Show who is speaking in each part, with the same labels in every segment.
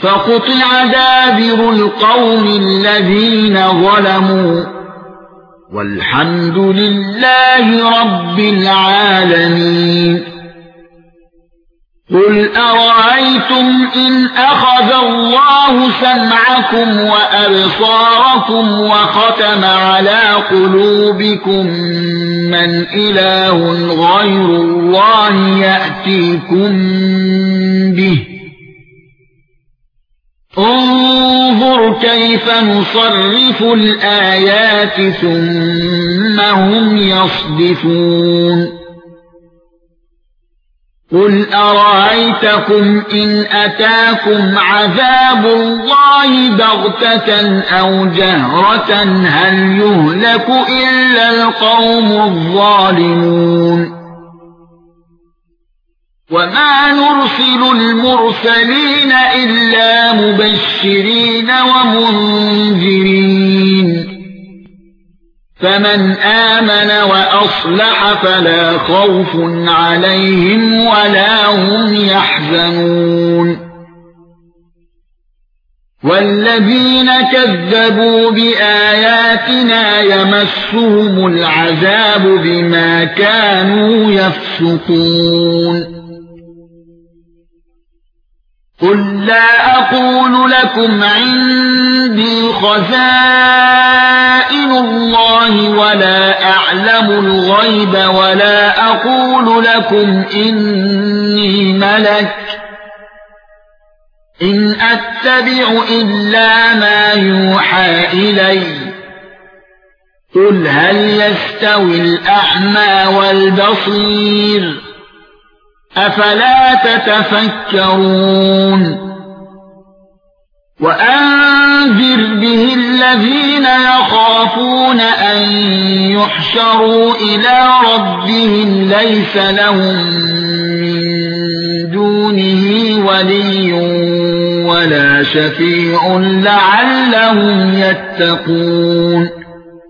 Speaker 1: فقطع دابر القوم الذين ظلموا والحمد لله رب العالمين. قل أرأيتم إن أخذ الله سمعكم وأبصاركم وختم على قلوبكم من إله غير الله يأتيكم به؟ انظر كيف نصرف الآيات ثم هم يصدفون. قل أرأيتكم إن أتاكم عذاب الله بغتة أو جهرة هل يهلك إلا القوم الظالمون؟ وما نرسل المرسلين إلا مبشرين ومنذرين فمن آمن وأصلح فلا خوف عليهم ولا هم يحزنون. والذين كذبوا بآياتنا يمسهم العذاب بما كانوا يفسقون. قل لا أقول لكم عندي خزائن الله ولا أعلم الغيب ولا أقول لكم إني ملك إن أتبع إلا ما يوحى إلي. قل هل يستوي الأعمى والبصير أفلا تتفكرون. وأنذر به الذين يخافون أن يحشروا إلى ربهم ليس لهم من دونه ولي ولا شفيع لعلهم يتقون.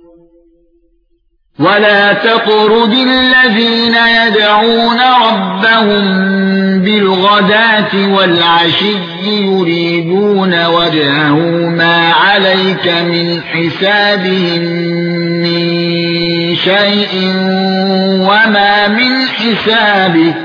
Speaker 1: ولا تطرد الذين يدعون ربهم بالغداة والعشي يريدون وجهه ما عليك من حسابهم من شيء وما من حسابك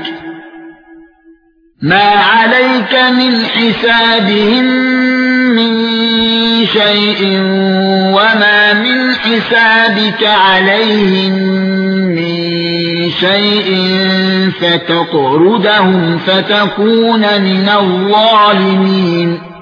Speaker 1: ما عليك من حسابهم من شيء وما من حسابك عليهم من شيء فتطردهم فتكون من الظالمين.